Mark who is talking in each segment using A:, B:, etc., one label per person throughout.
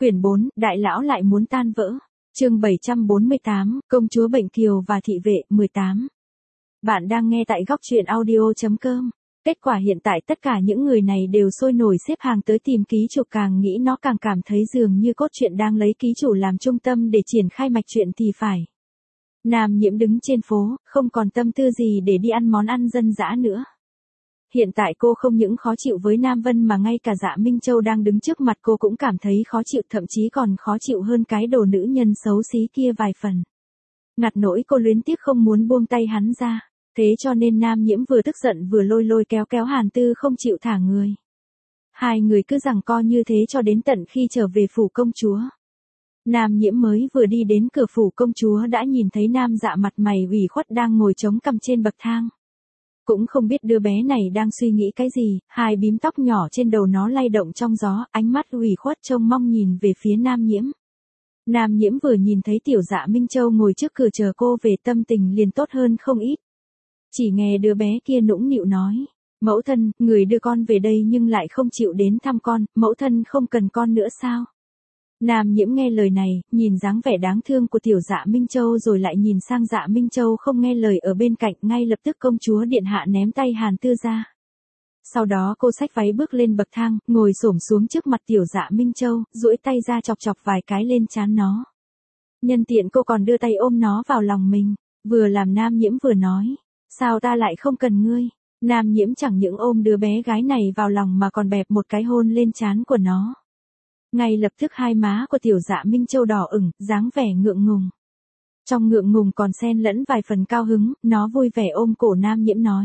A: Quyển 4, Đại lão lại muốn tan vỡ. Chương 748, Công chúa Bệnh Kiều và thị vệ, 18. Bạn đang nghe tại góc truyện audio.com. Kết quả hiện tại tất cả những người này đều sôi nổi xếp hàng tới tìm ký chủ, càng nghĩ nó càng cảm thấy dường như cốt truyện đang lấy ký chủ làm trung tâm để triển khai mạch truyện thì phải. Nam Nhiễm đứng trên phố, không còn tâm tư gì để đi ăn món ăn dân dã nữa. Hiện tại cô không những khó chịu với Nam Vân mà ngay cả Dạ Minh Châu đang đứng trước mặt cô cũng cảm thấy khó chịu, thậm chí còn khó chịu hơn cái đồ nữ nhân xấu xí kia vài phần. Ngặt nỗi cô luyến tiếc không muốn buông tay hắn ra, thế cho nên Nam Nhiễm vừa tức giận vừa lôi kéo Hàn Tư không chịu thả người. Hai người cứ giằng co như thế cho đến tận khi trở về phủ công chúa. Nam Nhiễm mới vừa đi đến cửa phủ công chúa đã nhìn thấy Nam Dạ mặt mày ủy khuất đang ngồi chống cằm trên bậc thang. Cũng không biết đứa bé này đang suy nghĩ cái gì, hai bím tóc nhỏ trên đầu nó lay động trong gió, ánh mắt ủy khuất trông mong nhìn về phía Nam Nhiễm. Nam Nhiễm vừa nhìn thấy tiểu Dạ Minh Châu ngồi trước cửa chờ cô về, tâm tình liền tốt hơn không ít. Chỉ nghe đứa bé kia nũng nịu nói, mẫu thân, người đưa con về đây nhưng lại không chịu đến thăm con, mẫu thân không cần con nữa sao? Nam Nhiễm nghe lời này, nhìn dáng vẻ đáng thương của tiểu Dạ Minh Châu rồi lại nhìn sang Dạ Minh Châu không nghe lời ở bên cạnh, ngay lập tức công chúa điện hạ ném tay Hàn Tư ra. Sau đó cô xách váy bước lên bậc thang, ngồi xổm xuống trước mặt tiểu Dạ Minh Châu, duỗi tay ra chọc vài cái lên trán nó. Nhân tiện cô còn đưa tay ôm nó vào lòng mình, vừa làm Nam Nhiễm vừa nói, sao ta lại không cần ngươi? Nam Nhiễm chẳng những ôm đứa bé gái này vào lòng mà còn bẹp một cái hôn lên trán của nó. Ngay lập tức hai má của tiểu Dạ Minh Châu đỏ ửng, dáng vẻ ngượng ngùng. Trong ngượng ngùng còn xen lẫn vài phần cao hứng, nó vui vẻ ôm cổ Nam Nhiễm nói.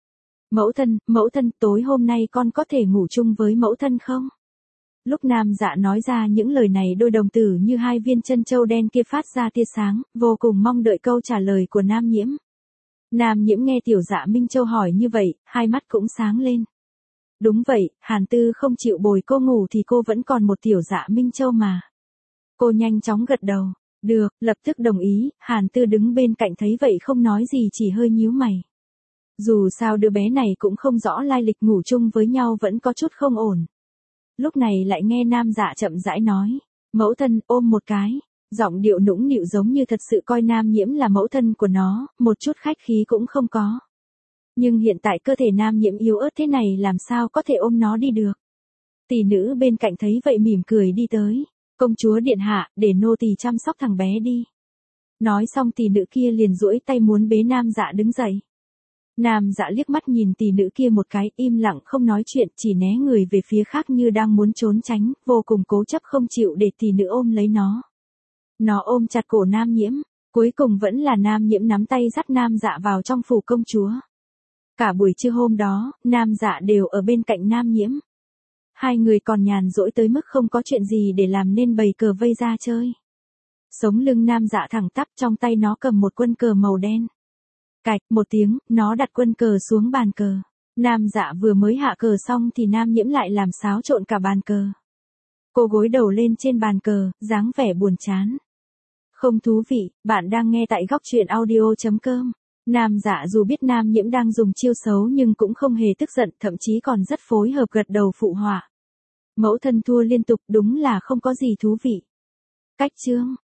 A: Mẫu thân, tối hôm nay con có thể ngủ chung với mẫu thân không? Lúc Nam Dạ nói ra những lời này, đôi đồng tử như hai viên chân châu đen kia phát ra tia sáng, vô cùng mong đợi câu trả lời của Nam Nhiễm. Nam Nhiễm nghe tiểu Dạ Minh Châu hỏi như vậy, hai mắt cũng sáng lên. Đúng vậy, Hàn Tư không chịu bồi cô ngủ thì cô vẫn còn một tiểu Dạ Minh Châu mà. Cô nhanh chóng gật đầu, được, lập tức đồng ý. Hàn Tư đứng bên cạnh thấy vậy không nói gì, chỉ hơi nhíu mày. Dù sao đứa bé này cũng không rõ lai lịch, ngủ chung với nhau vẫn có chút không ổn. Lúc này lại nghe Nam Dạ chậm rãi nói, mẫu thân, ôm một cái. Giọng điệu nũng nịu giống như thật sự coi Nam Nhiễm là mẫu thân của nó, một chút khách khí cũng không có. Nhưng hiện tại cơ thể Nam Nhiễm yếu ớt thế này làm sao có thể ôm nó đi được. Tỷ nữ bên cạnh thấy vậy mỉm cười đi tới. Công chúa điện hạ, để nô tỳ chăm sóc thằng bé đi. Nói xong tỷ nữ kia liền duỗi tay muốn bế Nam Dạ đứng dậy. Nam Dạ liếc mắt nhìn tỷ nữ kia một cái, im lặng không nói chuyện, chỉ né người về phía khác như đang muốn trốn tránh, vô cùng cố chấp không chịu để tỷ nữ ôm lấy nó. Nó ôm chặt cổ Nam Nhiễm, cuối cùng vẫn là Nam Nhiễm nắm tay dắt Nam Dạ vào trong phủ công chúa. Cả buổi trưa hôm đó, Nam Dạ đều ở bên cạnh Nam Nhiễm. Hai người còn nhàn rỗi tới mức không có chuyện gì để làm nên bày cờ vây ra chơi. Sống lưng Nam Dạ thẳng tắp, trong tay nó cầm một quân cờ màu đen. Cạch một tiếng, nó đặt quân cờ xuống bàn cờ. Nam Dạ vừa mới hạ cờ xong thì Nam Nhiễm lại làm xáo trộn cả bàn cờ. Cô gối đầu lên trên bàn cờ, dáng vẻ buồn chán. Không thú vị, bạn đang nghe tại góc truyện audio.com. Nam Dạ dù biết Nam Nhiễm đang dùng chiêu xấu nhưng cũng không hề tức giận, thậm chí còn rất phối hợp gật đầu phụ họa. Mẫu thân thua liên tục, đúng là không có gì thú vị. Cách chương